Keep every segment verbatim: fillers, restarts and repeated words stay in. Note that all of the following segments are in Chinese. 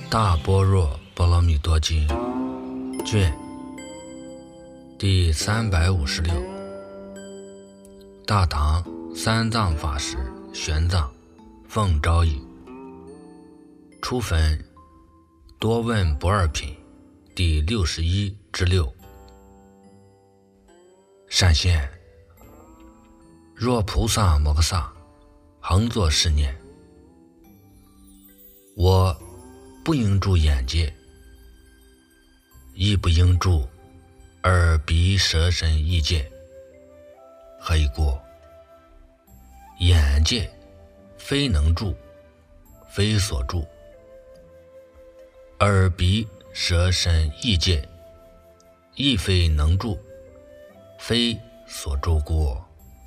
大般若波罗蜜多经卷第三百五十六，大唐三藏法师玄奘奉诏译，初分多问不二品第六十一至六。善现，若菩萨摩诃萨恒作是念：我不应住眼界，亦不应住耳鼻舌身意界。何以故？眼界非能住，非所住；耳鼻舌身意界亦非能住，非所住故。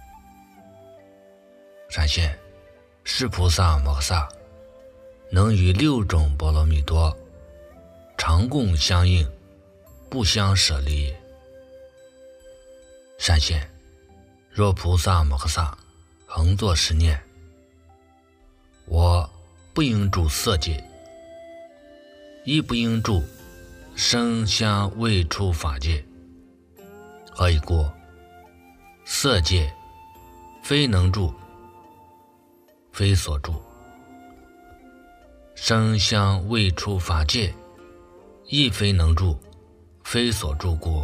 善现，是菩萨摩诃萨能与六种波罗蜜多常共相应，不相舍离。善现，若菩萨摩诃萨恒作是念：我不应住色界，亦不应住声香味触法界。何以故？色界非能住，非所住；声香味触法界亦非能住，非所住故。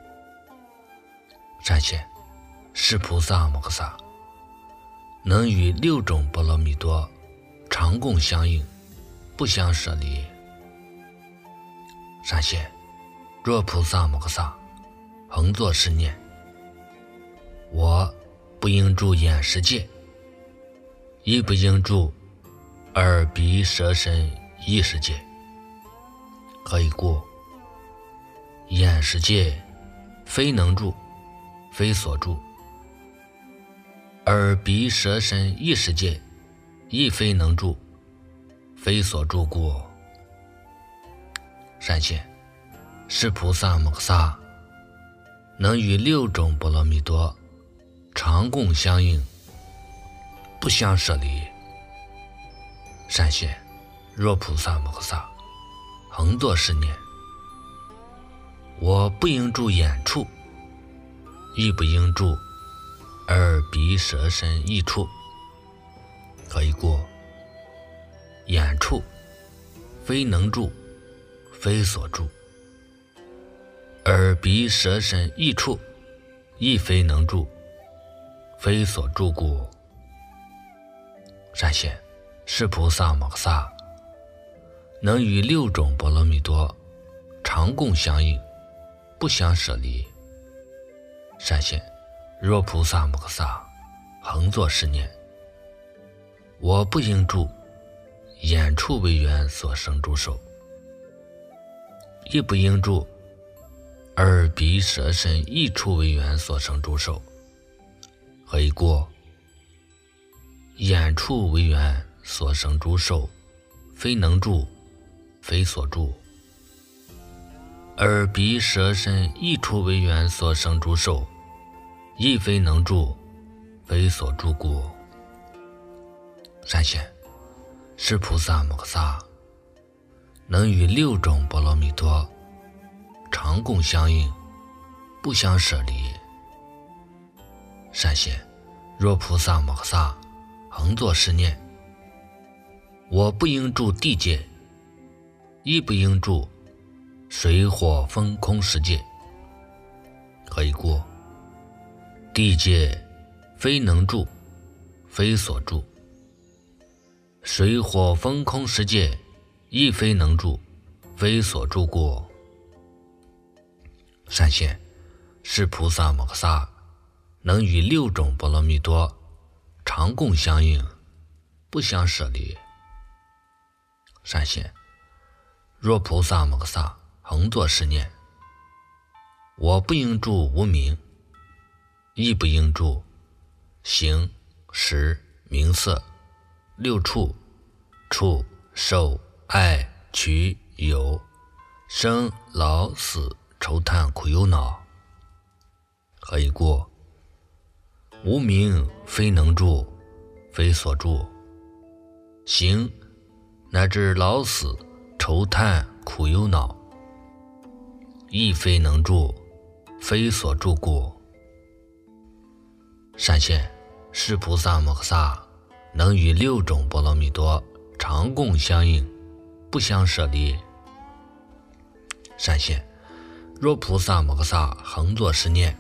善现，是菩萨摩诃萨能与六种波罗蜜多常共相应，不相舍离。善现，若菩萨摩诃萨恒作是念：我不应住眼识界，亦不应住耳鼻舌身意识界。何以故？眼识界非能住，非所住；耳鼻舌身意识界亦非能住，非所住故。善现，是菩萨摩诃萨能与六种波罗蜜多常共相应，不相舍离。善现，若菩萨摩诃萨恒作是念：我不应住眼处，亦不应住耳鼻舌身意处。何以故？眼处非能住，非所住；耳鼻舌身意处亦非能住，非所住故。善现，是菩萨摩诃萨能与六种波罗蜜多常共相应，不相舍离。善现，若菩萨摩诃萨恒作是念：我不应住眼处为缘所生诸受，亦不应住耳鼻舌身意处为缘所生诸受。何以故？眼处为缘所生诸受非能住，非所住；耳鼻舌身意处为缘所生诸受亦非能住，非所住故。善现，是菩萨摩诃萨能与六种波罗蜜多常共相应，不相舍离。善现，若菩萨摩诃萨恒作是念：我不应住地界，亦不应住水火风空十界。何以故？地界非能住，非所住；水火风空十界亦非能住，非所住故。善现，是菩萨摩诃萨能与六种波罗蜜多常共相应，不相舍离。善现，若菩萨摩诃萨恒作是念：我不应住无明，亦不应住形识名色六处触受爱取有生老死愁叹苦忧恼。何以故？无明非能住，非所住；形乃至老死愁叹苦忧恼，亦非能助，非所助故。善现是菩萨摩诃萨能与六种波罗蜜多常共相应，不相舍离。善现若菩萨摩诃萨恒作是念：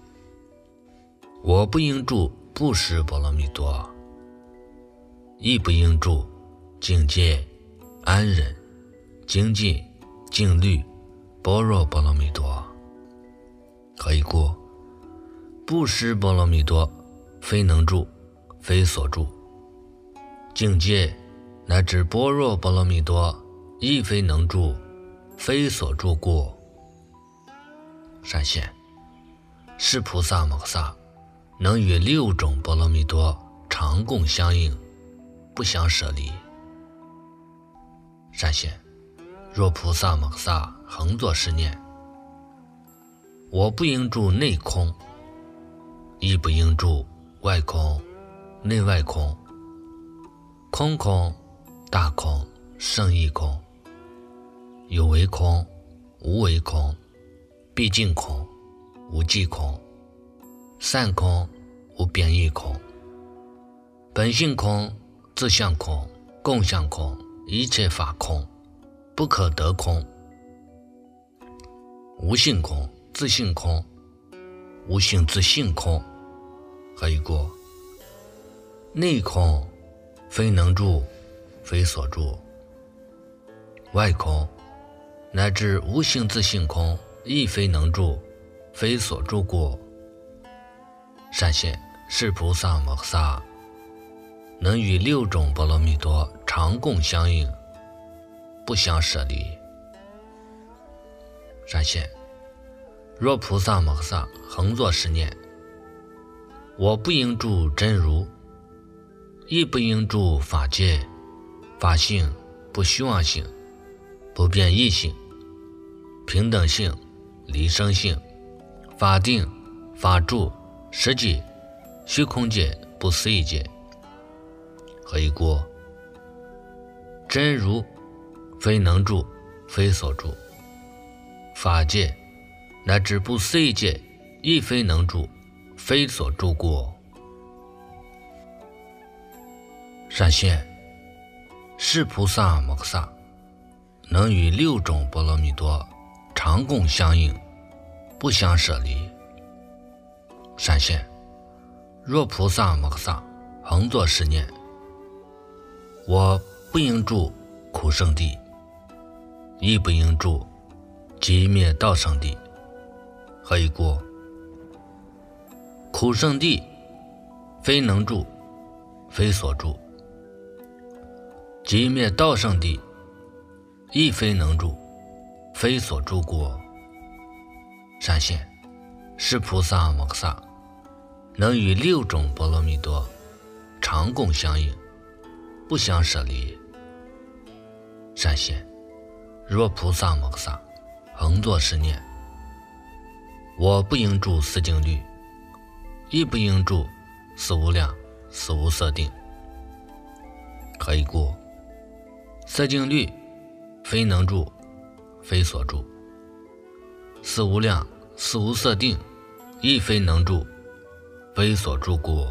我不应住布施波罗蜜多，亦不应住境界安忍精进静虑般若波罗蜜多。何以故？布施波罗蜜多非能住，非所住；境界乃至般若波罗蜜多亦非能住，非所住故。善现是菩萨摩诃萨能与六种波罗蜜多常共相应，不相舍离。善现若菩萨摩诃萨恒作是念：我不应住内空，亦不应住外空、内外空，空空、大空、胜义空，有为空、无为空，毕竟空、无际空，散空、无边义空，本性空、自相空、共相空，一切法空，不可得空，无性空、自性空、无性自性空。何以故？内空非能住，非所住；外空乃至无性自性空，亦非能住，非所住故。善现是菩萨摩诃萨能与六种波罗蜜多常共相应，不相舍离。善现若菩萨摩诃萨恒作是念：我不应住真如，亦不应住法界、法性、不虚妄性、不变异性、平等性、离生性、法定、法住、实际、虚空界、不思议界。何以故？真如非能住，非所住；法界乃至不思议界亦非能住，非所住故。善现是菩萨摩诃萨能与六种波罗蜜多常共相应，不相舍离。善现若菩萨摩诃萨恒作是念：我不应住苦圣地，亦不应住寂灭道圣地。何以故？苦圣地非能住，非所住；寂灭道圣地亦非能住，非所住故。善现是菩萨摩诃萨能与六种波罗蜜多常共相应，不相舍离。善现若菩萨摩诃萨恒作是念：我不应住四境律，亦不应住四无量、四无色定。何以故？四境律非能住，非所住；四无量、四无色定亦非能住，非所住故。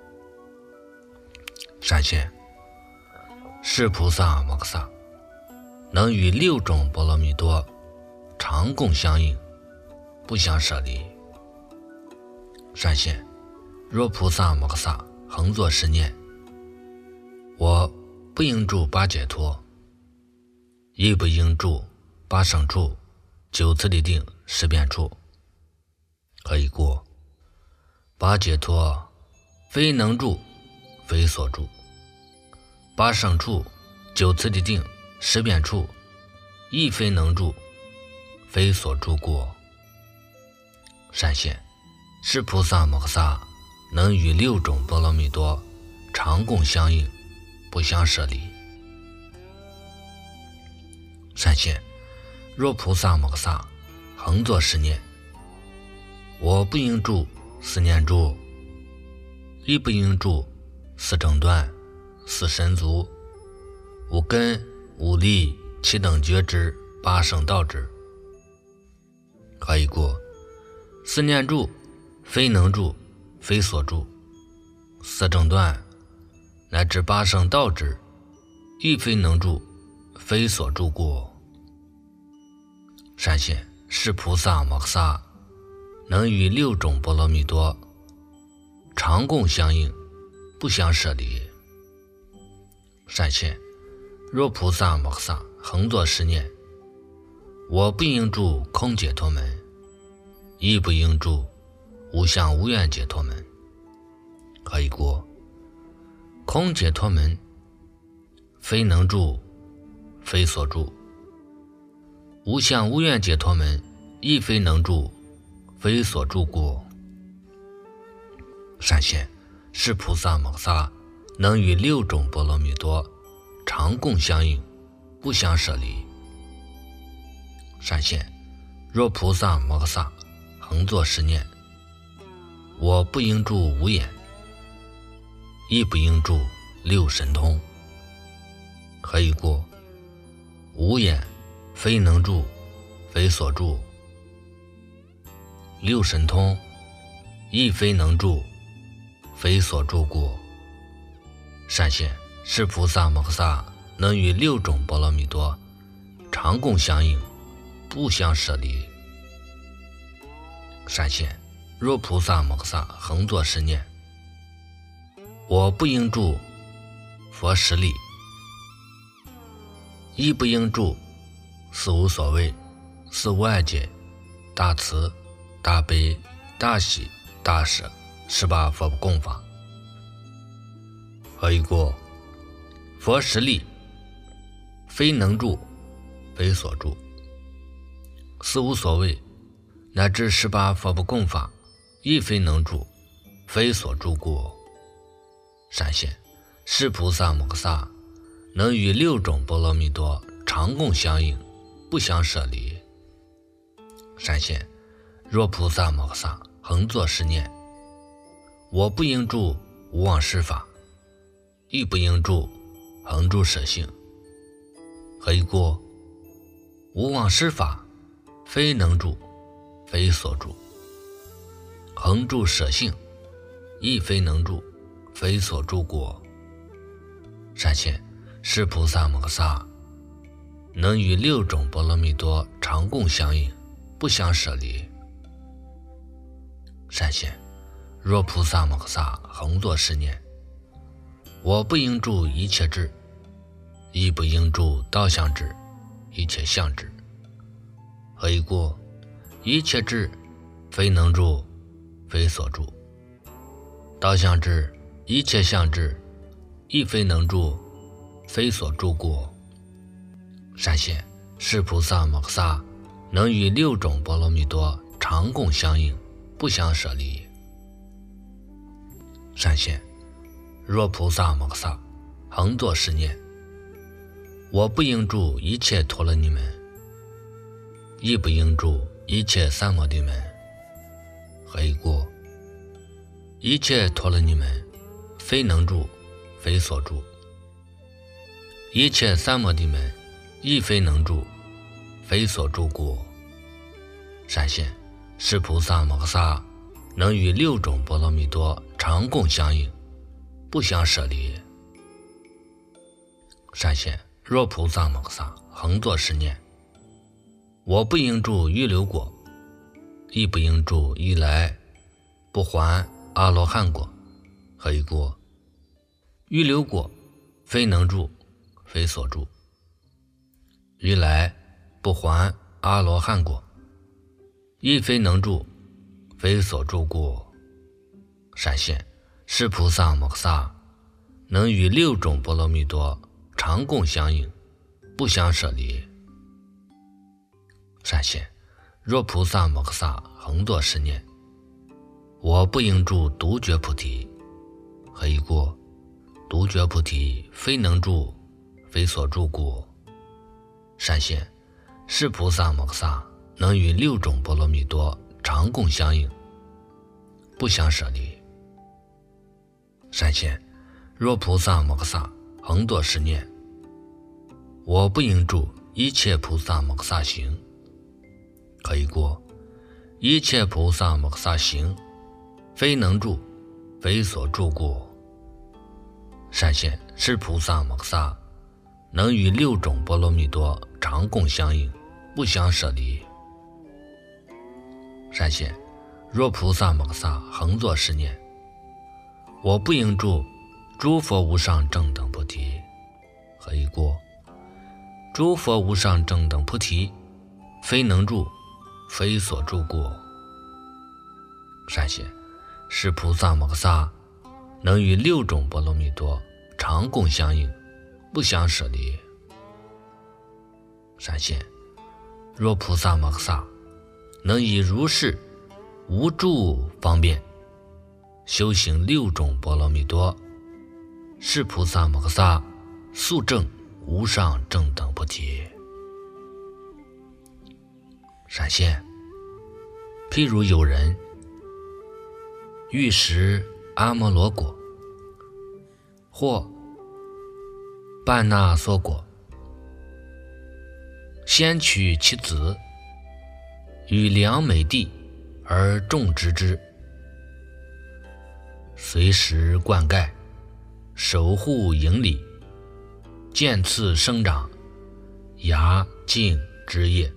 善现是菩萨摩诃萨能与六种波罗蜜多常共相应，不相舍离。善现若菩萨摩诃萨恒作是念：我不应住八解脱，亦不应住八胜处、九次第定、十遍处。何以故？八解脱非能住，非所住；八胜处、九次第定、十遍处亦非能住，非所住故。善现是菩萨摩诃萨能与六种波罗蜜多常共相应，不相舍离。善现若菩萨摩诃萨恒作是念：我不应住四念住，亦不应住四正断、四神足、无根、无力、 七等觉支，八圣道支。可以过四念住，非能住，非所住；四正断乃至八圣道支，亦非能住，非所住故。善现是菩萨摩诃萨能与六种波罗蜜多常共相应，不相舍离。善现若菩萨摩诃萨恒作是念：我不应住空解脱门，亦不应住无相无愿解脱门。可以过空解脱门，非能住，非所住；无相无愿解脱门，亦非能住，非所住故。善现是菩萨摩诃萨能与六种波罗蜜多常共相应，不相舍离。善现若菩萨摩诃萨恒作是念：我不应住无眼，亦不应住六神通。可以过无眼，非能住，非所住；六神通，亦非能住，非所住故。善现是菩萨摩诃萨能与六种波罗蜜多常共相应，不相舍离。善现若菩萨摩诃萨恒作是念：我不应住佛十力，亦不应住四无所谓、四无碍解、大慈、大悲、大喜、大舍十八佛供法。可以过佛十力，非能住，非所住；四无所谓乃至十八佛不供法，亦非能住，非所住故。善现是菩萨摩诃萨能与六种波罗蜜多常共相应，不相舍离。善现若菩萨摩诃萨恒作是念：我不应住无忘失法，亦不应住恒住舍性。可以过无忘失法，非能住，非所住；恒住舍性，亦非能住，非所住故。善现是菩萨摩诃萨能与六种波罗蜜多常共相应，不相舍离。善现若菩萨摩诃萨恒作是念：我不应住一切智，亦不应住道相智、一切相智。可以过一切智，非能住，非所住；道相智、一切相智，亦非能住，非所住故。善现是菩萨摩诃萨能与六种波罗蜜多常共相应，不相舍离。善现若菩萨摩诃萨恒作是念：我不应住一切陀罗尼门，亦不应住一切三摩地门。可以过一切陀罗尼门，非能住，非所住；一切三摩地门，亦非能住，非所住故。善现是菩萨摩诃萨能与六种波罗蜜多常共相应，不相舍离。善现若菩萨摩诃萨恒作是念：我不应住预流果，亦不应住一来不还阿罗汉果。可以过预流果，非能住，非所住；一来不还阿罗汉果，亦非能住，非所住故。善现是菩萨摩诃萨能与六种波罗蜜多常共相应，不相舍离。善现若菩萨摩诃萨恒作是念：我不应住独觉菩提。可以过独觉菩提，非能住，非所住故。善现是菩萨摩诃萨能与六种波罗蜜多常共相应，不相舍离。善现若菩萨摩诃萨恒作是念：我不应住一切菩萨摩诃萨行。可以过一切菩萨摩诃萨行，非能住，非所住故。善现，是菩萨摩诃萨能与六种波罗蜜多常共相应，不相舍离。善现，若菩萨摩诃萨恒作是念：我不应住诸佛无上正等菩提。何以故？诸佛无上正等菩提，非能住，非所住故。善现，是菩萨摩诃萨能与六种波罗蜜多常共相应，不相舍离。善现，若菩萨摩诃萨能以如是无住方便修行六种波罗蜜多，是菩萨摩诃萨速证无上正等菩提。善现，譬如有人欲食阿摩罗果或半那娑果，先取其子，于良美地而种植之，随时灌溉，守护营理，渐次生长，芽茎枝叶。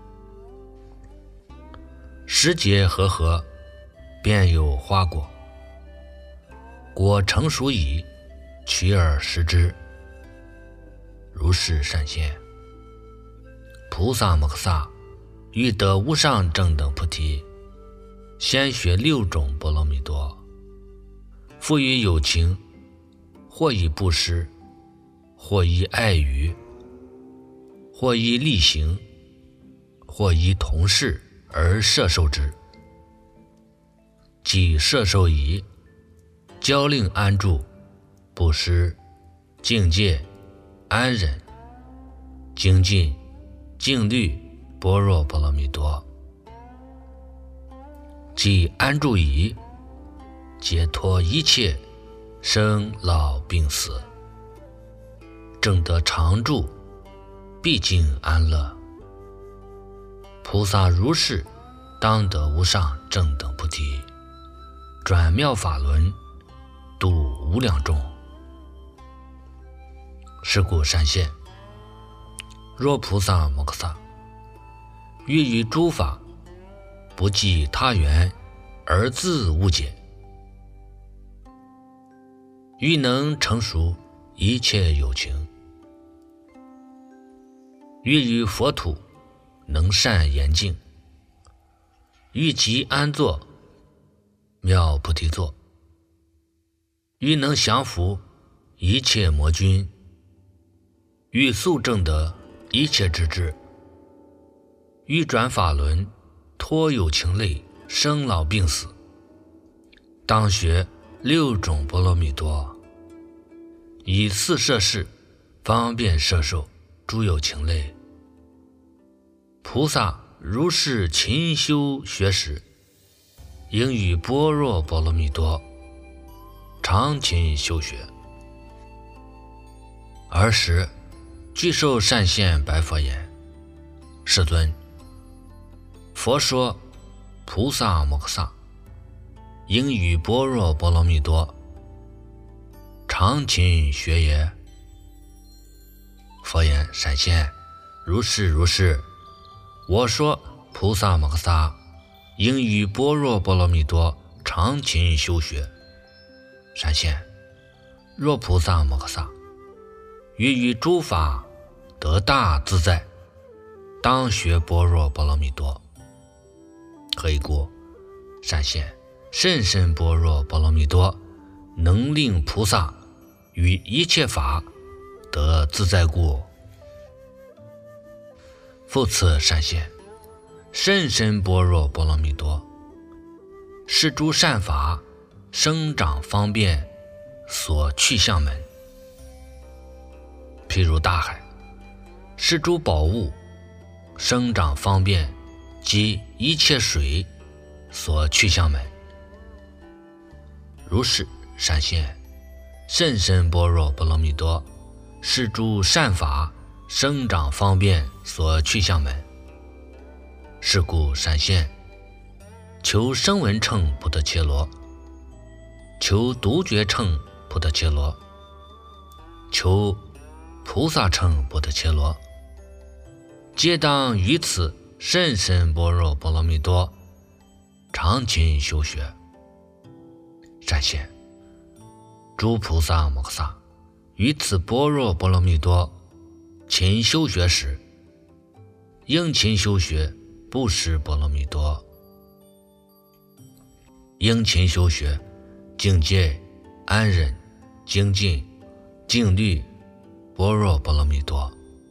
时节和合，便有花果。果成熟矣，取而食之。如是善现，菩萨摩诃萨欲得无上正等菩提，先学六种波罗蜜多，复于有情，或以布施，或以爱语，或以力行，或以同事而摄受之。即摄受已，教令安住、布施、境界、安忍、精进、静虑般若波罗蜜多。即安住已，解脱一切生老病死，正得常住，毕竟安乐。菩萨如是，当得无上正等菩提，转妙法轮，度无量众。是故善现，若菩萨摩诃萨欲于诸法不计他缘而自悟解，欲能成熟一切有情，欲于佛土能善严净，欲即安坐妙菩提座，欲能降伏一切魔君，欲速证得一切之智，欲转法轮脱有情类生老病死，当学六种波罗蜜多，以四摄事方便摄受诸有情类。菩萨如是勤修学时，应与般若波罗蜜多常勤修学。尔时具受善现白佛言：世尊，佛说菩萨摩诃萨应与般若波罗蜜多常勤学也。佛言：善现，如是如是。我说菩萨摩诃萨应与般若波罗蜜多常勤修学。善现，若菩萨摩诃萨欲于诸法得大自在，当学般若波罗蜜多。何以故？善现，甚深般若波罗蜜多能令菩萨于一切法得自在故。复次善现，甚深般若波罗蜜多是诸善法生长方便所去向门。譬如大海，是诸宝物生长方便及一切水所去向门。如是善现，甚深般若波罗蜜多是诸善法生长方便所去向门。是故闪现求声闻乘菩提伽罗，求独觉乘菩提伽罗，求菩萨乘菩提伽罗，皆当于此甚深般若波罗蜜多常勤修学。闪现诸菩萨摩诃萨于此般若波罗蜜多勤修学时，应勤修学布施波罗蜜多，应勤修学境界安忍精进静虑般若波罗蜜多，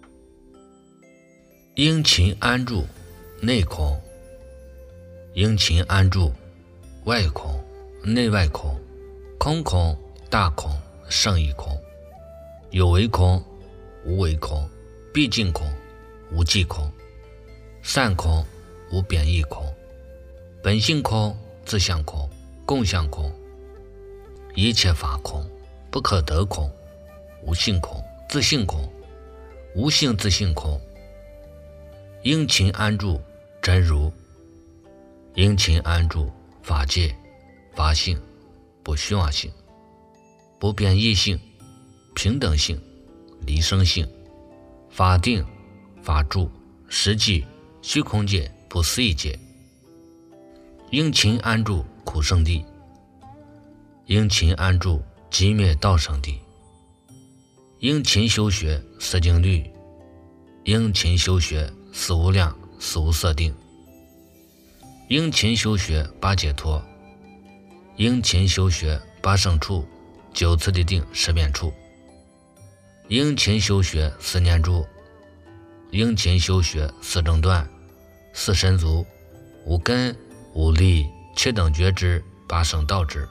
应勤安住内空，应勤安住外空内外空，空空大空胜义空，有为空无为空，毕竟空无际空，散空无贬义空，本性空自相空共相空，一切法空不可得空，无性空自性空无性自性空，应勤安住真如，应勤安住法界法性不虚妄性不变异性平等性离生性法定法住实际虚空界不思议界，应勤安住苦圣地，应勤安住寂灭道圣地，应勤修学四静虑，应勤修学四无量四无色定，应勤修学八解脱，应勤修学八胜处九次第定十遍处，应勤修学四念住，应勤修学四正断四神足五根五力七等觉知八圣道知，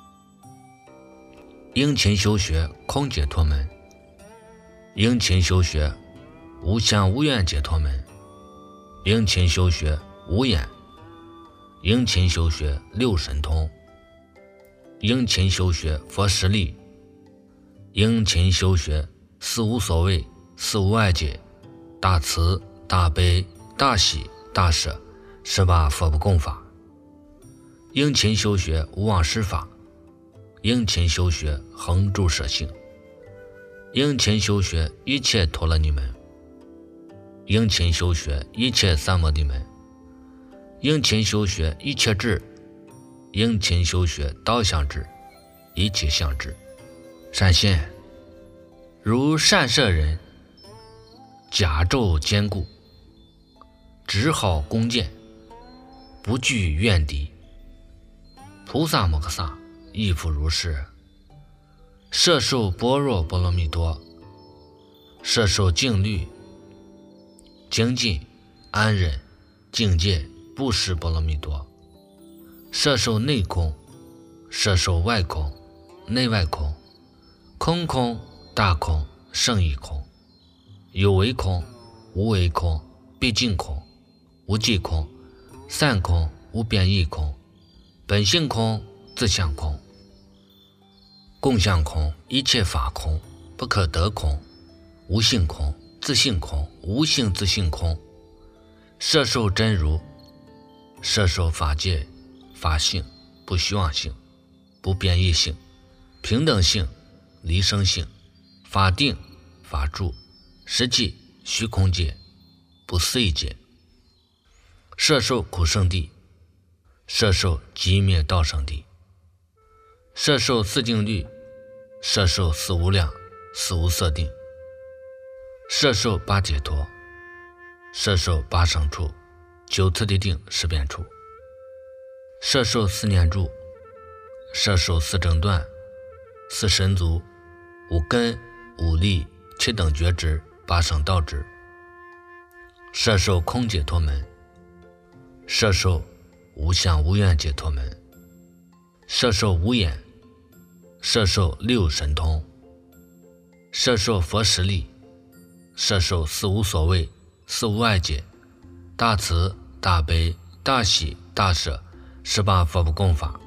应勤修学空解脱门，应勤修学无相无愿解脱门，应勤修学无眼，应勤修学六神通，应勤修学佛实力，应勤修学四无所谓四无碍解大慈大悲大喜大舍十八佛不共法，应勤修学无妄施法，应勤修学恒住舍性，应勤修学一切陀罗尼门，应勤修学一切三摩地门，应勤修学一切智，应勤修学道相智一切相智。闪现如善摄人甲胄坚固，执好弓箭，不惧怨敌，菩萨摩诃萨亦复如是，摄受般若波罗蜜多，摄受静虑精进安忍境界布施波罗蜜多，摄受内空摄受外空内外空，空空大空胜义空，有为空无为空毕竟空无际空散空无变异空，本性空自相空共相空一切法空不可得空，无性空自性空无性自性空，摄受真如，摄受法界法性不虚妄性不变异性平等性离生性法定法住实际虚空界不思议界，摄受苦圣地，摄受寂灭道圣地，摄受四静虑，摄受四无量四无色定，摄受八解脱，摄受八胜处九次第定十遍处，摄受四念住，摄受四正断四神足五根五力七等觉知八圣道知，摄受空解脱门，摄受无相无愿解脱门，摄受无眼，摄受六神通，摄受佛实力，摄受四无所谓四无碍解大慈大悲大喜大舍十八佛不共法，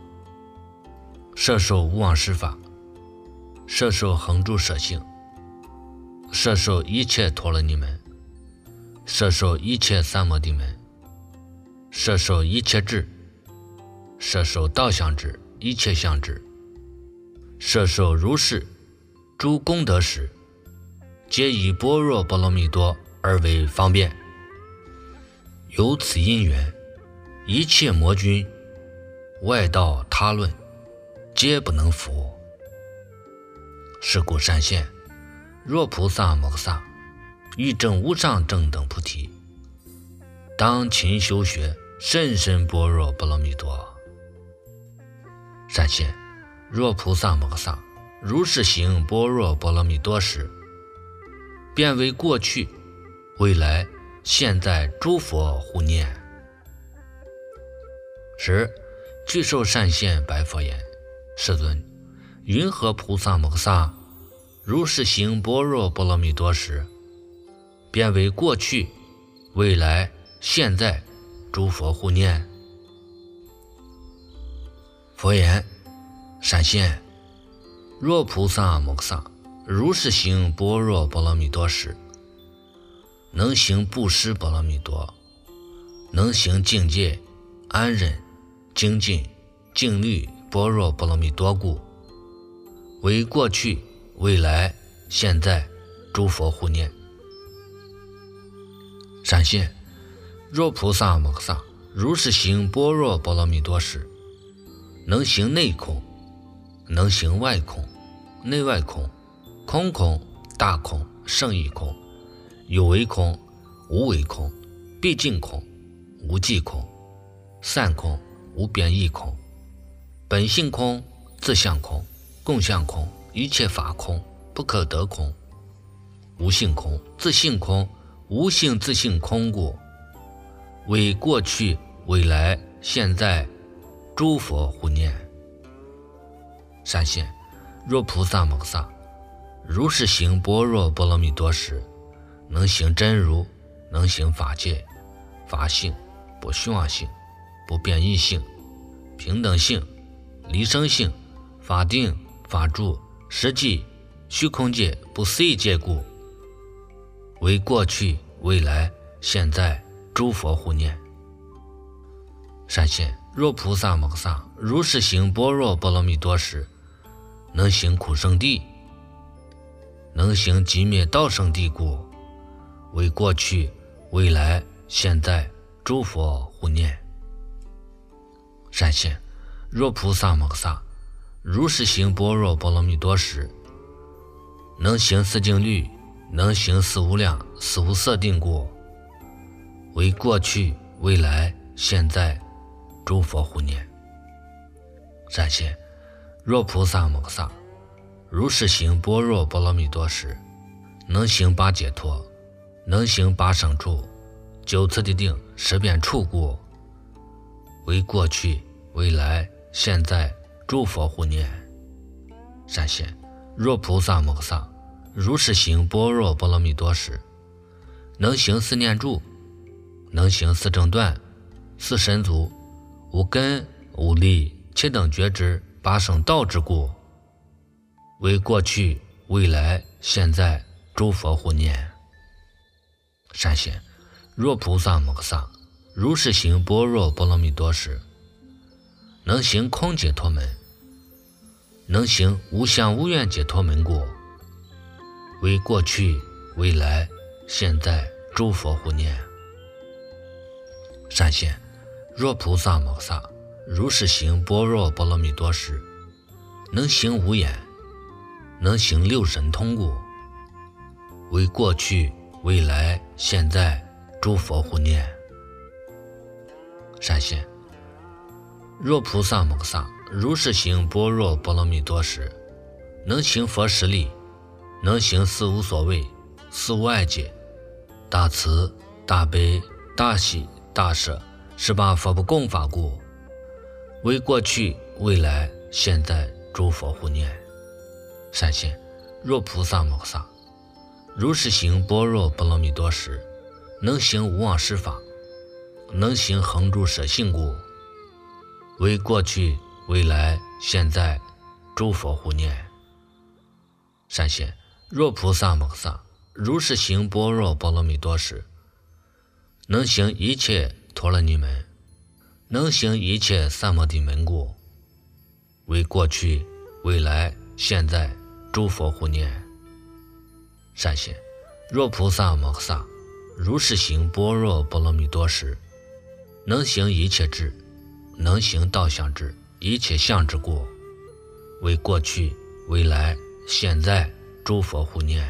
摄受无妄施法，摄受恒住舍性， 摄受一切陀罗尼门，摄受一切三摩地门，摄受一切智，摄受道相智，一切相智，摄受如是诸功德时，皆以般若波罗蜜多而为方便。由此因缘，一切魔君外道他论，皆不能服。是故善现，若菩萨摩诃萨欲证无上正等菩提，当勤修学甚深般若波罗蜜多。善现，若菩萨摩诃萨如是行般若波罗蜜多时，便为过去、未来、现在诸佛护念。时，具受善现白佛言：世尊，云何菩萨摩诃萨如是行般若波罗蜜多时，便为过去、未来、现在诸佛护念？佛言：善现，若菩萨摩诃萨如是行般若波罗蜜多时，能行布施波罗蜜多，能行境界、安忍、精进、静虑般若波罗蜜多故，为过去、未来、现在诸佛护念。善现，若菩萨摩诃萨如是行般若波罗蜜多时，能行内空，能行外空、内外空、空空、大空、胜义空、有为空、无为空、毕竟空、无际空、散空、无边义空、本性空、自相空、共相空、一切法空、不可得空、无性空、自性空、无性自性空故，为过去、未来、现在诸佛护念。善现，若菩萨摩诃萨如是行般若波罗蜜多时，能行真如，能行法界、法性、不虚妄性、不变异性、平等性、离生性、法定、法住、实际、虚空界、不思议界故，为过去、未来、现在诸佛护念。善现，若菩萨摩诃萨如是行般若波罗蜜多时，能行苦生地，能行寂灭道生地故，为过去、未来、现在诸佛护念。善现，若菩萨摩诃萨如是行般若波罗蜜多时，能行四静虑，能行四无量、四无色定故，为过去、未来、现在诸佛护念。善现，若菩萨摩诃萨如是行般若波罗蜜多时，能行八解脱，能行八胜处、九次第定、十遍处故，为过去、未来、现在诸佛护念。善现，若菩萨摩诃萨如是行般若波罗蜜多时，能行四念住，能行四正断、四神足、无根、无力、七等觉知、八圣道之故，为过去、未来、现在诸佛护念。善现，若菩萨摩诃萨如是行般若波罗蜜多时，能行空解脱门，能行无相无愿解脱门故，为过去、未来、现在诸佛护念。善现，若菩萨摩诃萨如是行般若波罗蜜多时，能行无眼，能行六神通故，为过去、未来、现在诸佛护念。善现，若菩萨摩诃萨如是行般若波罗蜜多时，能行佛十力，能行四无所谓、四无碍解、大慈、大悲、大喜、大舍十八佛不共法故，为过去、未来、现在诸佛护念。善现，若菩萨摩诃萨如是行般若波罗蜜多时，能行无妄施法，能行恒住舍性故，为过去、未来、现在诸佛护念。善现，若菩萨摩诃萨如是行般若波罗蜜多时，能行一切陀罗尼门，能行一切三摩地门故，为过去、未来、现在诸佛护念。善现，若菩萨摩诃萨如是行般若波罗蜜多时，能行一切智，能行道相智，一切相智故，为过去、未来、现在诸佛护念。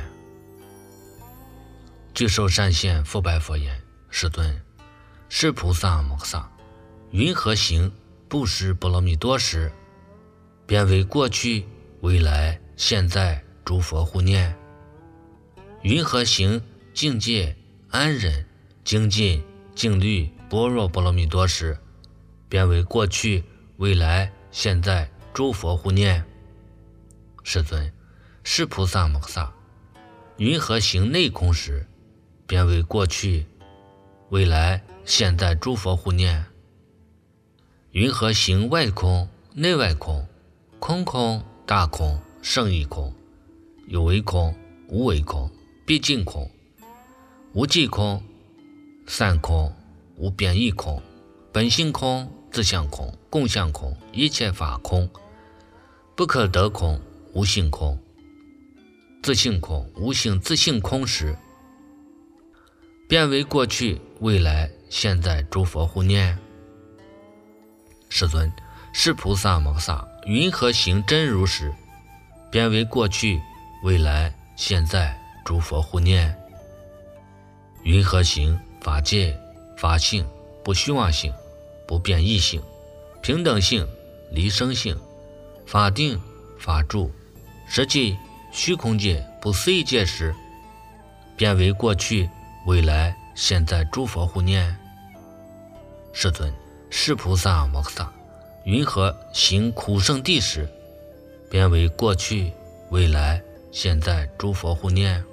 具受善现，复白佛言：世尊，是菩萨摩诃萨云何行布施波罗蜜多时，便为过去、未来、现在诸佛护念？云何行境界、安忍、精进、静虑般若波罗蜜多时，便为过去、未来、现在诸佛护念？世尊，是菩萨摩诃萨云何行内空时，便为过去、未来、现在诸佛护念？云何行外空、内外空、空空、大空、胜义空、有为空、无为空、毕竟空、无记空、散空、无变异空、本性空、自相空、共相空、一切法空、不可得空、无性空、自性空、无性自性空时，便为过去、未来、现在诸佛护念？世尊，是菩萨摩诃萨云何行真如时，便为过去、未来、现在诸佛护念？云何行法界、法性、不虚妄性、不变异性、平等性、离生性、法定、法住、实际、虚空界、不思议界时，便为过去、未来、现在诸佛护念？世尊，是菩萨摩诃萨云何行苦圣地时，便为过去、未来、现在诸佛护念？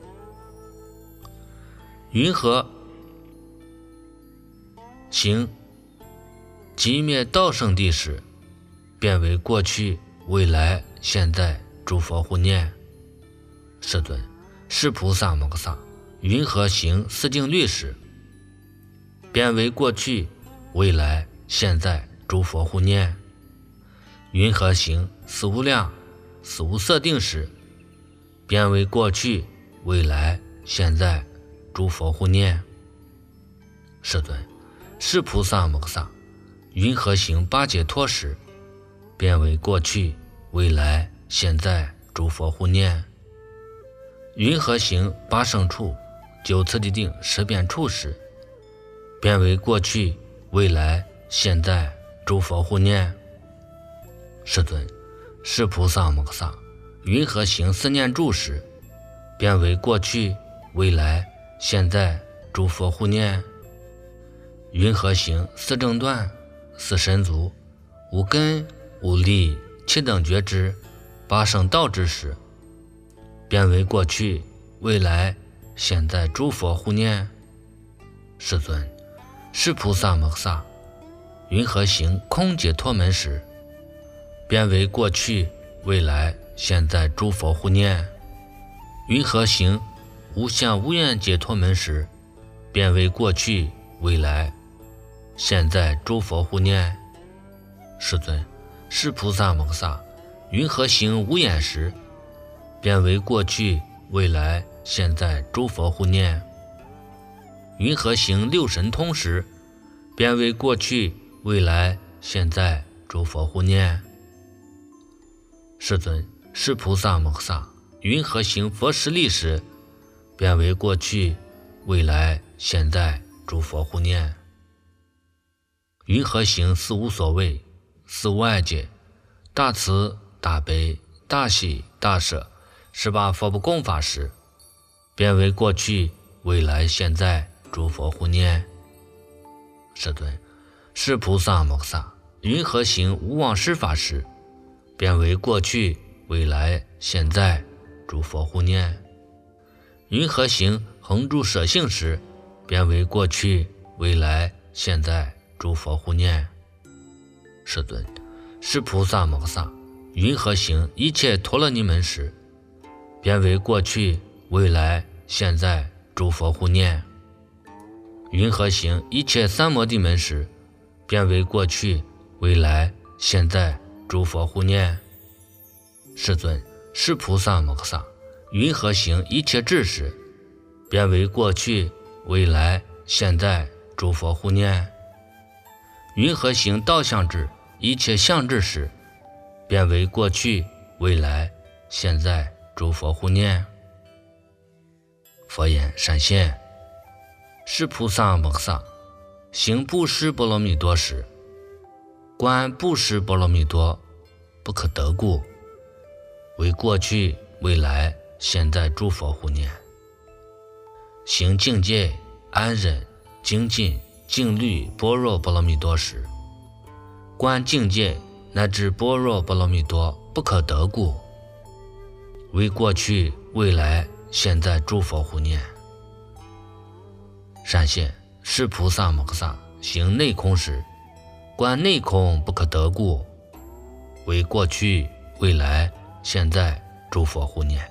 云何行极灭道圣地时，便为过去、未来、现在诸佛护念？世尊，是菩萨摩诃萨云何行四净律时，便为过去、未来、现在诸佛护念？云何行四无量、四无色定时，便为过去、未来、现在诸佛护念？世尊，是菩萨摩诃萨云何行八解脱时，便为过去、未来、现在诸佛护念？云何行八胜处、九次第定、十遍处时，便为过去、未来、现在诸佛护念？世尊，是菩萨摩诃萨云何行四念住时，便为过去、未来、现在诸佛护念？云何行四正断、四神足、无根、无力、七等觉知、八圣道之时，便为过去、未来、现在诸佛护念？世尊，是菩萨摩诃萨云何行空解脱门时，便为过去、未来、现在诸佛护念？云何行无相无愿解脱门时，便为过去、未来、现在诸佛护念？世尊，是菩萨摩诃萨云何行无眼时，便为过去、未来、现在诸佛护念？云何行六神通时，便为过去、未来、现在诸佛护念？世尊，是菩萨摩诃萨云何行佛实力时，便为过去、未来、现在诸佛护念？云何行四无所谓、四无碍解、大慈、大悲、大喜、大舍十八佛不共法时，便为过去、未来、现在诸佛护念？世尊，是菩萨摩诃萨云何行无妄施法时，便为过去、未来、现在诸佛护念？云何行恒住舍性时，便为过去、未来、现在诸佛护念？世尊，是菩萨摩诃萨云何行一切陀罗尼门时，便为过去、未来、 现在诸佛护念。云何行一切三摩地门时，变为过去、未来、现在诸佛护念。世尊，是菩萨摩诃萨云何行一切智时，变为过去、未来、现在诸佛护念。云何行道相智一切相智时，变为过去、未来、现在诸佛护念。佛言：闪现，是菩萨摩诃萨行布施波罗蜜多时，观布施波罗蜜多不可得故，为过去、未来、现在诸佛护念。行境界、安忍、精进、静虑般若波罗蜜多时，观境界乃至般若波罗蜜多不可得故，为过去、未来、现在诸佛护念。闪现，是菩萨摩诃萨行内空时，观内空不可得故，为过去、未来、现在诸佛护念。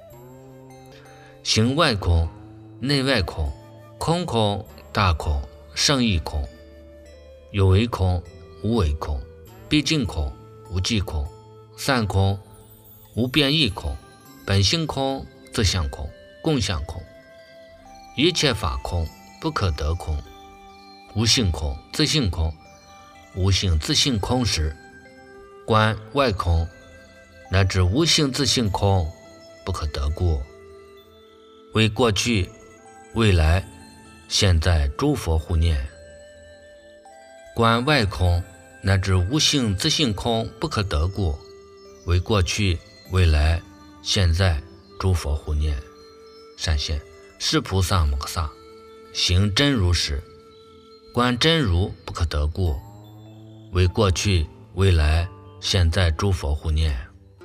行外空、内外空、空空、大空、胜义空、有为空、无为空、毕竟空、无际空、散空、无变异空、本性空、自相空、共相空、一切法空、不可得空、无性空、自性空、无性自性空时，观外空乃至无性自性空不可得故，为过去、未来、现在诸佛护念。观外空乃至无性自性空不可得故，为过去、未来、现在诸佛护念。闪现，是菩萨摩诃萨行真如时，观真如不可得故，为过去、未来、现在诸佛护念。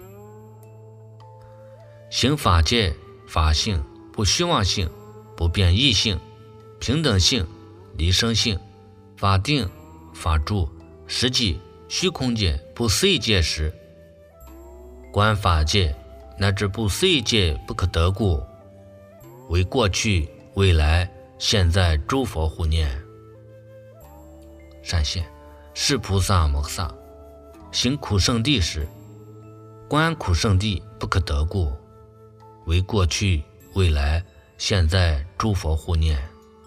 行法界、法性、不虚妄性、不变异性、平等性、离生性、法定、法住、实际、虚空界、不思议界时，观法界乃至不思议界不可得故，为过去、未来、现在诸佛护念。闪现，是菩萨摩诃萨行苦圣地时，观苦圣地不可得故，为过去、未来、现在诸佛护念。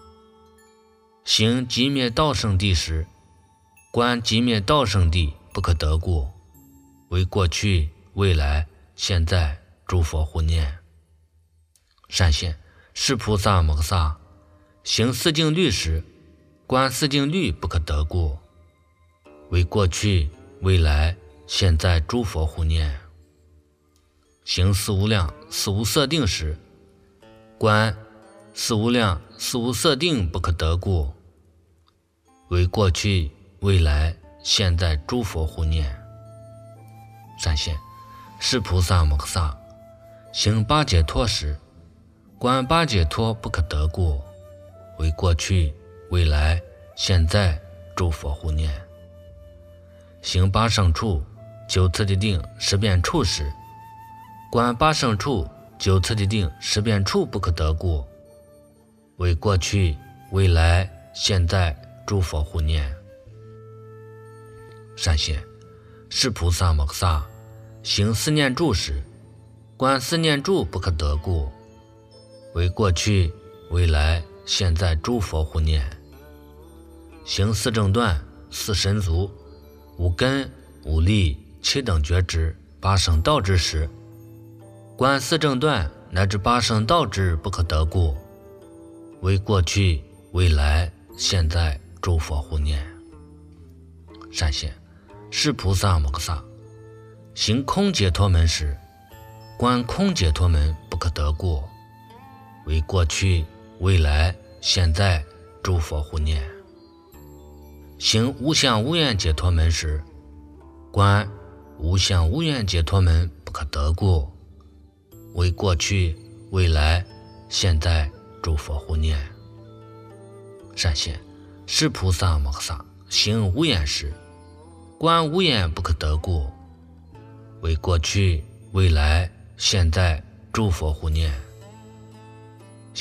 行极灭道圣地时，观极灭道圣地不可得故，为过去、未来、现在诸佛护念。闪现，是菩萨摩诃萨行四净律时，观四净律不可得故，为过去、未来、现在诸佛护念。行四无量、四无色定时，观四无量、四无色定不可得故，为过去、未来、现在诸佛护念。闪现，是菩萨摩诃萨行八解脱时，观八解脱不可得故，为过去、未来、现在诸佛护念。行八胜处、九次第定、十变处时，观八胜处、九次第定、十变处不可得故，为过去、未来、现在诸佛护念。闪现，是菩萨摩诃萨行四念住时，观四念住不可得故，为过去、未来、现在诸佛护念。行四正断、四神足、五根、五力、七等觉知、八圣道之时，观四正断乃至八圣道之不可得故，为过去、未来、现在诸佛护念。闪现，是菩萨摩诃萨行空解脱门时，观空解脱门不可得故，为过去、未来、现在诸佛护念。行无相无愿解脱门时，观无相无愿解脱门不可得故，为过去、未来、现在诸佛护念。闪现，是菩萨摩诃萨行无眼时，观无眼不可得故，为过去、未来、现在诸佛护念。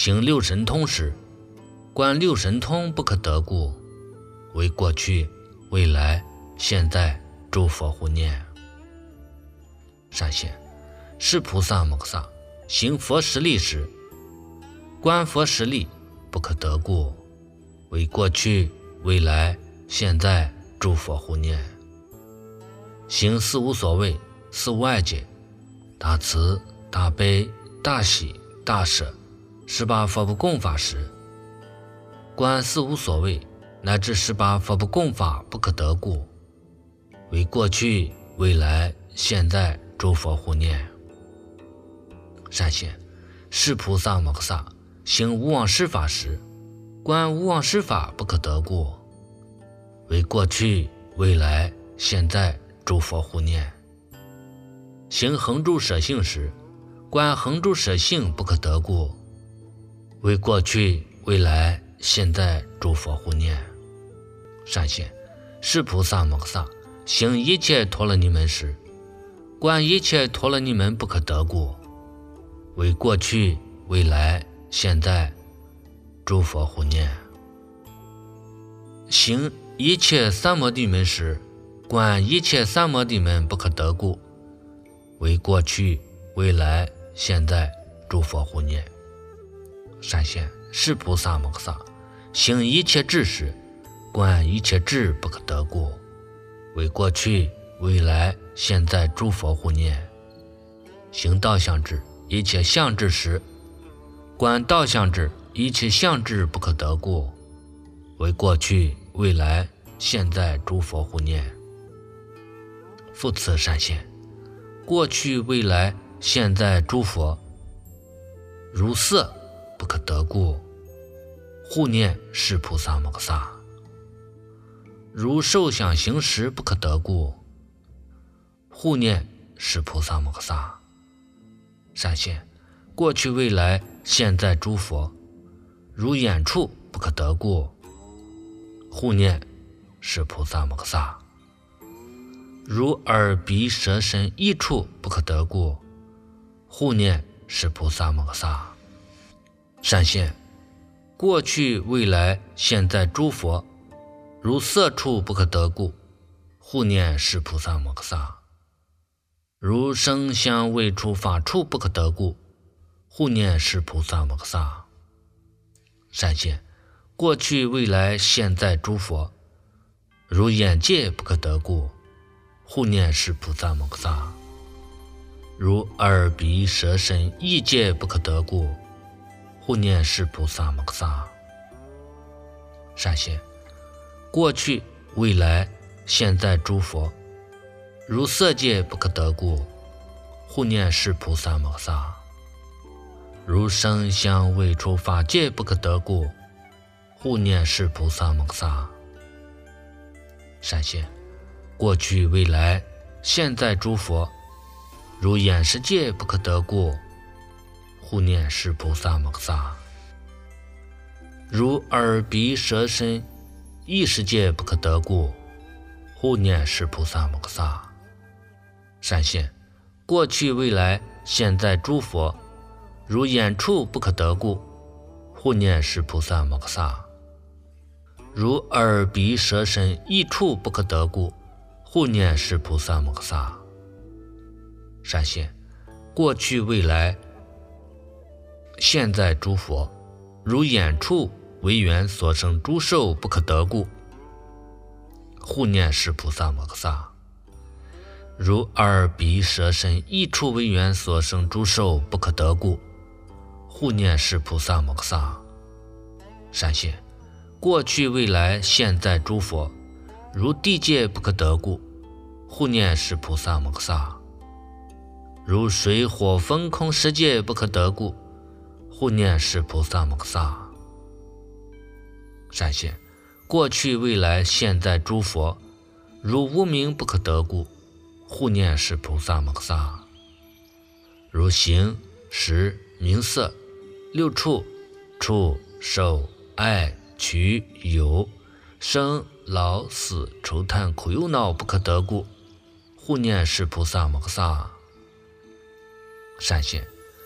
行六神通时，观六神通不可得故，为过去、未来、现在诸佛护念。善现，是菩萨摩诃萨行佛实力时，观佛实力不可得故，为过去、未来、现在诸佛护念。行四无所谓、四无碍解、大慈、大悲、大喜、大舍十八佛不共法时，观四无所谓乃至十八佛不共法不可得故，为过去、未来、现在诸佛护念。善现，是菩萨摩诃萨行无妄施法时，观无妄施法不可得故，为过去、未来、现在诸佛护念。行恒住舍性时，观恒住舍性不可得故，为过去、未来、现在诸佛护念。善现，是菩萨摩诃萨行一切陀罗尼门时，观一切陀罗尼门不可得故，为过去、未来、现在诸佛护念。行一切三摩地门时，观一切三摩地门不可得故，为过去、未来、现在诸佛护念。善现，是菩萨摩诃萨行一切智时，观一切智不可得故，为过去、未来、现在诸佛护念。行道相智一切相智时，观道相智一切相智不可得故，为过去、未来、现在诸佛护念。复次善现，过去、未来、现在诸佛如色不可得故，护念是菩萨摩诃萨。如受想行识不可得故，护念是菩萨摩诃萨。善现，过去、未来、现在诸佛如眼处不可得故，护念是菩萨摩诃萨。如耳鼻舌身意处不可得故，护念是菩萨摩诃萨。善现，过去、未来、现在诸佛如色处不可得故，护念是菩萨摩诃萨。如声香味触法处不可得故，护念是菩萨摩诃萨。善现，过去、未来、现在诸佛如眼界不可得故，护念是菩萨摩诃萨。如耳鼻舌身意界不可得故，护念是菩萨摩诃萨。善现，过去、未来、现在诸佛如色界不可得故，护念是菩萨摩诃萨。如声香味触法界不可得故，护念是菩萨摩诃萨。善现，过去、未来、现在诸佛如眼识界不可得故，护念是菩萨摩诃萨。如耳鼻舌身意识界不可得故，护念是菩萨摩诃萨。善现，过去、未来、现在诸佛如眼处不可得故，护念是菩萨摩诃萨。如耳鼻舌身意处不可得故，护念是菩萨摩诃萨。善现，过去、未来、现在诸佛如眼处为缘所生诸兽不可得故，护念是菩萨摩诃萨。如耳鼻舌身意处为缘所生诸兽不可得故，护念是菩萨摩诃萨。善现，过去、未来、现在诸佛如地界不可得故，护念是菩萨摩诃萨。如水火风空十界不可得故，护念是菩萨摩诃萨。善现，过去、未来、现在诸佛如无明不可得故，护念是菩萨摩诃萨。如形、识、名色、六处、触、受、爱、取、有、生、老、死、愁叹、苦忧恼不可得故，护念是菩萨摩诃萨。善现，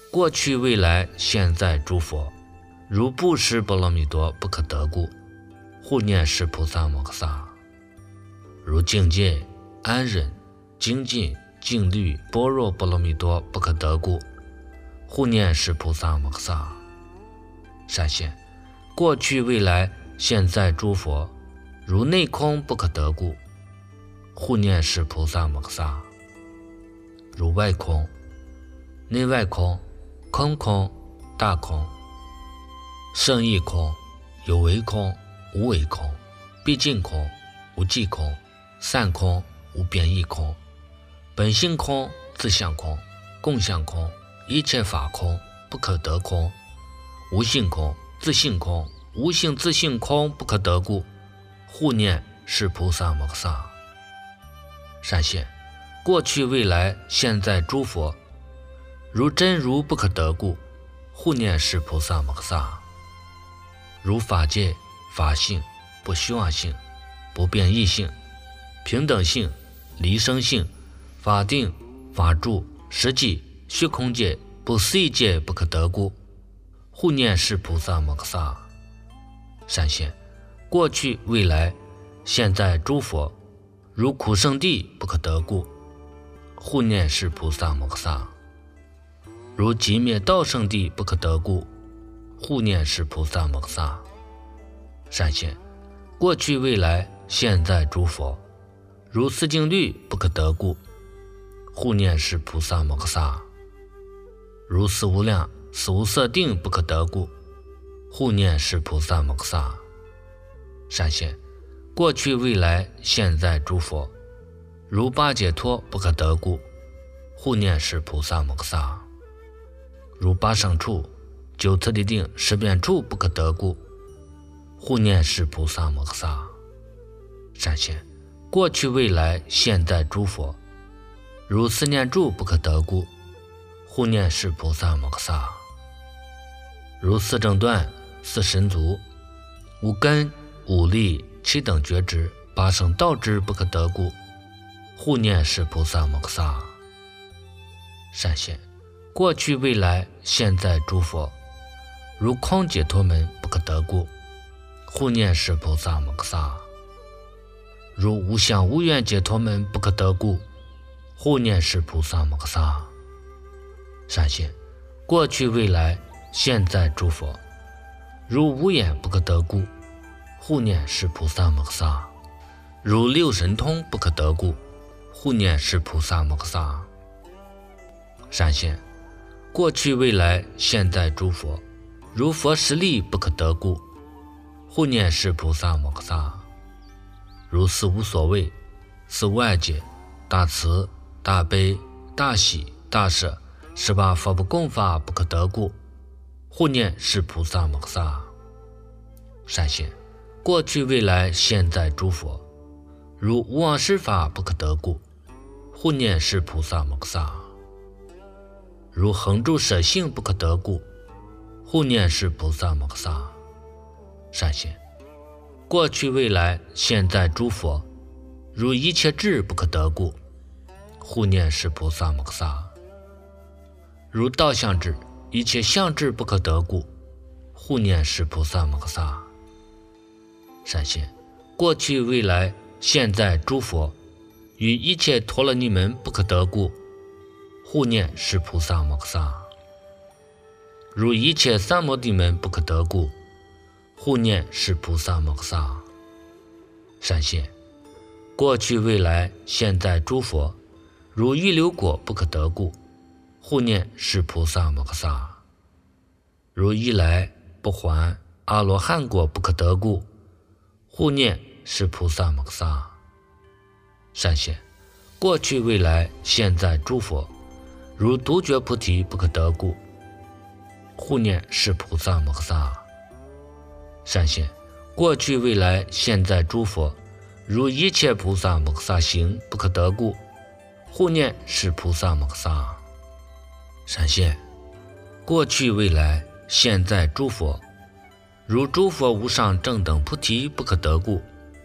过去未来现在诸佛，如布施波罗蜜多不可得故，护念是菩萨摩诃萨；如境界安忍精进静虑般若波罗蜜多不可得故，护念是菩萨摩诃萨。善现，过去未来现在诸佛，如内空不可得故，护念是菩萨摩诃萨；如外空、内外空、空空、大空、胜义空、有为空、无为空、毕竟空、无际空、散空、无变异空、本性空、自相空、共相空、一切法空、不可得空、无性空、自性空、无性自性空不可得故，护念是菩萨摩诃萨。善现，过去未来现在诸佛，如真如不可得故，护念是菩萨摩诃萨。如法界法性、不虚妄性、不变异性、平等性、离生性、法定、法住、实际、虚空界、不思议界不可得故，护念是菩萨摩诃萨。善现，过去未来现在诸佛，如苦圣地不可得故，护念是菩萨摩诃萨；如极灭道圣地不可得故，护念是菩萨摩诃萨。善现，过去未来现在诸佛，如四净律不可得故，护念是菩萨摩诃萨；如四无量四无色定不可得故，护念是菩萨摩诃萨。善现，过去未来现在诸佛，如八解脱不可得故，护念是菩萨摩诃萨；如八胜处、九次第定、十遍处不可得故，护念是菩萨摩诃萨。善现，过去未来现在诸佛，如四念住不可得故，护念是菩萨摩诃萨；如四正断、四神足、五根、五力、七等觉知、八圣道知不可得故，护念是菩萨摩诃萨。善现，过去未来现在诸佛，如空解脱门不可得故，护念是菩萨摩诃萨；如无相无愿解脱门不可得故，护念是菩萨摩诃萨。善现，过去未来现在诸佛，如无眼不可得故，护念是菩萨摩诃萨；如六神通不可得故，护念是菩萨摩诃萨。善现，过去未来现在诸佛，如佛实力不可得故，护念是菩萨摩诃萨；如四无所谓、四无碍解、大慈、大悲、大喜、大舍、十八佛不共法不可得故，护念是菩萨摩诃萨。善现，过去未来现在诸佛，如无妄施法不可得故，护念是菩萨摩诃萨；如恒住舍性不可得故，护念是菩萨摩诃萨。善现，过去未来现在诸佛，如一切智不可得故，护念是菩萨摩诃萨；如道相智、一切相智不可得故，护念是菩萨摩诃萨。善现，过去未来现在诸佛，与一切陀罗尼门不可得故，护念是菩萨摩诃萨；如一切三摩地门不可得故，护念是菩萨摩诃萨。善现，过去未来现在诸佛，如预流果不可得故，护念是菩萨摩诃萨；如一来不还阿罗汉果不可得故，护念是菩萨摩诃萨。善现，过去未来现在诸佛，如独觉菩提不可得故，护念是菩萨摩诃萨。善现，过去未来现在诸佛，如一切菩萨摩诃萨行不可得故，护念是菩萨摩诃萨。善现，过去未来现在诸佛，如诸佛无上正等菩提不可得故，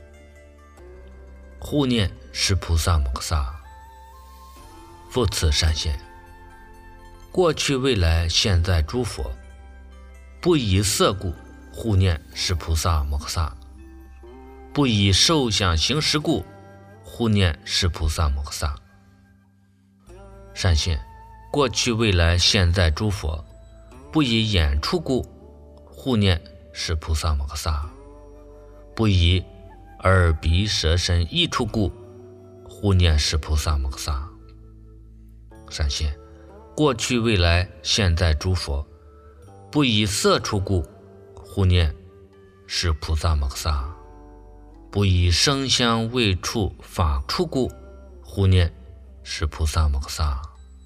护念是菩萨摩诃萨。复次善现， 过去未来现在诸佛，不以色故，护念是菩萨摩诃萨；不以受想行识故，护念是菩萨摩诃萨。善现，过去未来现在诸佛，不以眼触故，护念是菩萨摩诃萨；不以耳鼻舌身意触故，护念是菩萨摩诃萨。善现，过去未来现在诸佛，不以色触故，护念是菩萨摩诃萨；不以声香味触法触故，护念是菩萨摩诃萨。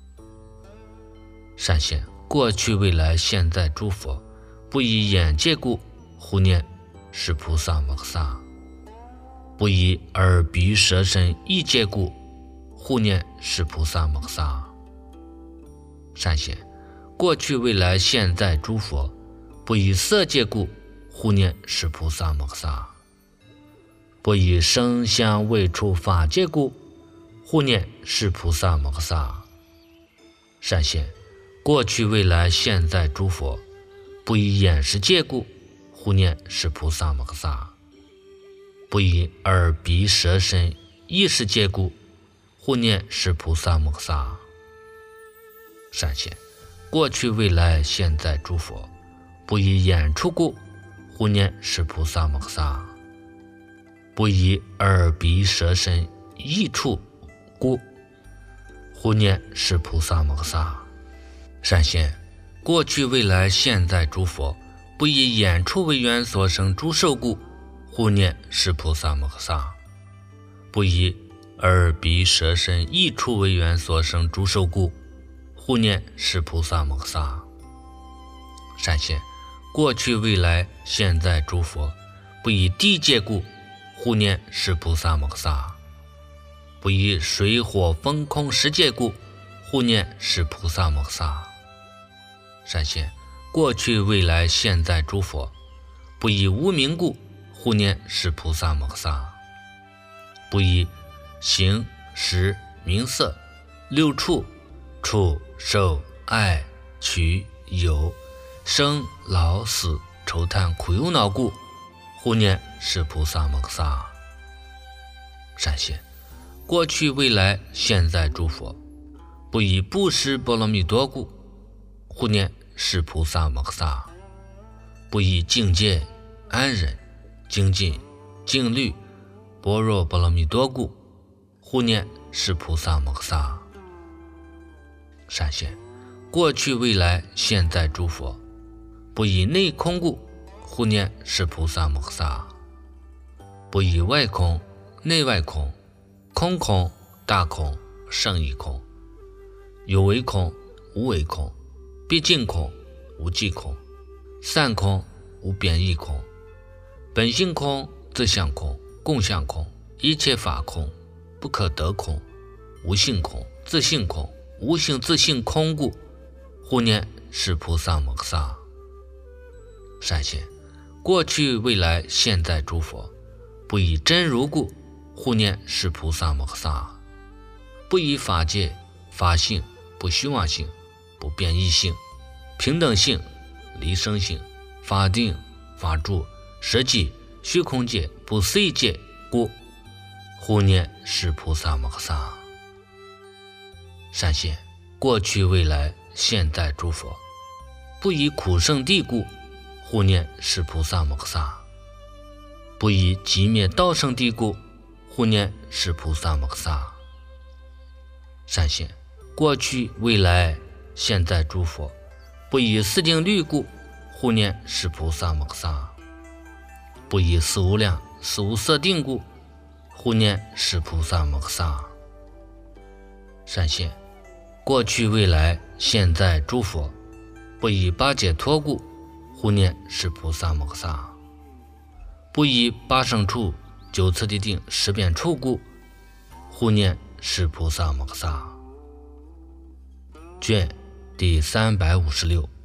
善现，过去未来现在诸佛，不以眼界故，护念是菩萨摩诃萨；不以耳鼻舌身意界故，护念是菩萨摩诃萨。善现，过去未来现在诸佛，不以色界故，护念是菩萨摩诃萨；不以声香味触法界故，护念是菩萨摩诃萨。善现，过去未来现在诸佛，不以眼识界故，护念是菩萨摩诃萨；不以耳鼻舌身意识界故，护念是菩萨摩诃萨。善现，过去未来现在诸佛，不以眼触故，护念是菩萨摩诃萨；不以耳鼻舌身意触故，护念是菩萨摩诃萨。善现，过去未来现在诸佛，不以眼触为缘所生诸受故，护念是菩萨摩诃萨；不以耳鼻舌身意触为缘所生诸受故，护念是菩萨摩诃萨。善现，过去未来现在诸佛，不以地界故，护念是菩萨摩诃萨；不以水火风空十界故，护念是菩萨摩诃萨。善现，过去未来现在诸佛，不以无明故，护念是菩萨摩诃萨；不以形识名色六处触受爱取有生老死愁叹苦忧恼故，护念是菩萨摩诃萨。善现，过去未来现在诸佛，不以布施波罗蜜多故，护念是菩萨摩诃萨；不以境界安忍精进静虑般若波罗蜜多故，护念是菩萨摩诃萨。善现，过去未来现在诸佛，不以内空故，护念是菩萨摩诃萨；不以外空内外空空空大空胜义空有为空无为空毕竟空无际空散空无变异空本性空自相空共相空一切法空不可得空无性空自性空无性自性空故，护念是菩萨摩诃萨。善现，过去未来现在诸佛，不以真如故，护念是菩萨摩诃萨；不以法界法性不虚妄性不变异性平等性离生性法定法住实际虚空界不思议界故，护念是菩萨摩诃萨。善现，过去未来现在诸佛，不以苦圣地故，护念是菩萨摩诃萨；不以极灭道圣地故，护念是菩萨摩诃萨。善现，过去未来现在诸佛，不以四定律故，护念是菩萨摩诃萨；不以四无量四无色定故，护念是菩萨摩诃萨。善现，过去未来现在诸佛，不以八解脱故，护念是菩萨摩诃萨；不以八胜处九次第定十遍处故，护念是菩萨摩诃萨。卷第三百五十六。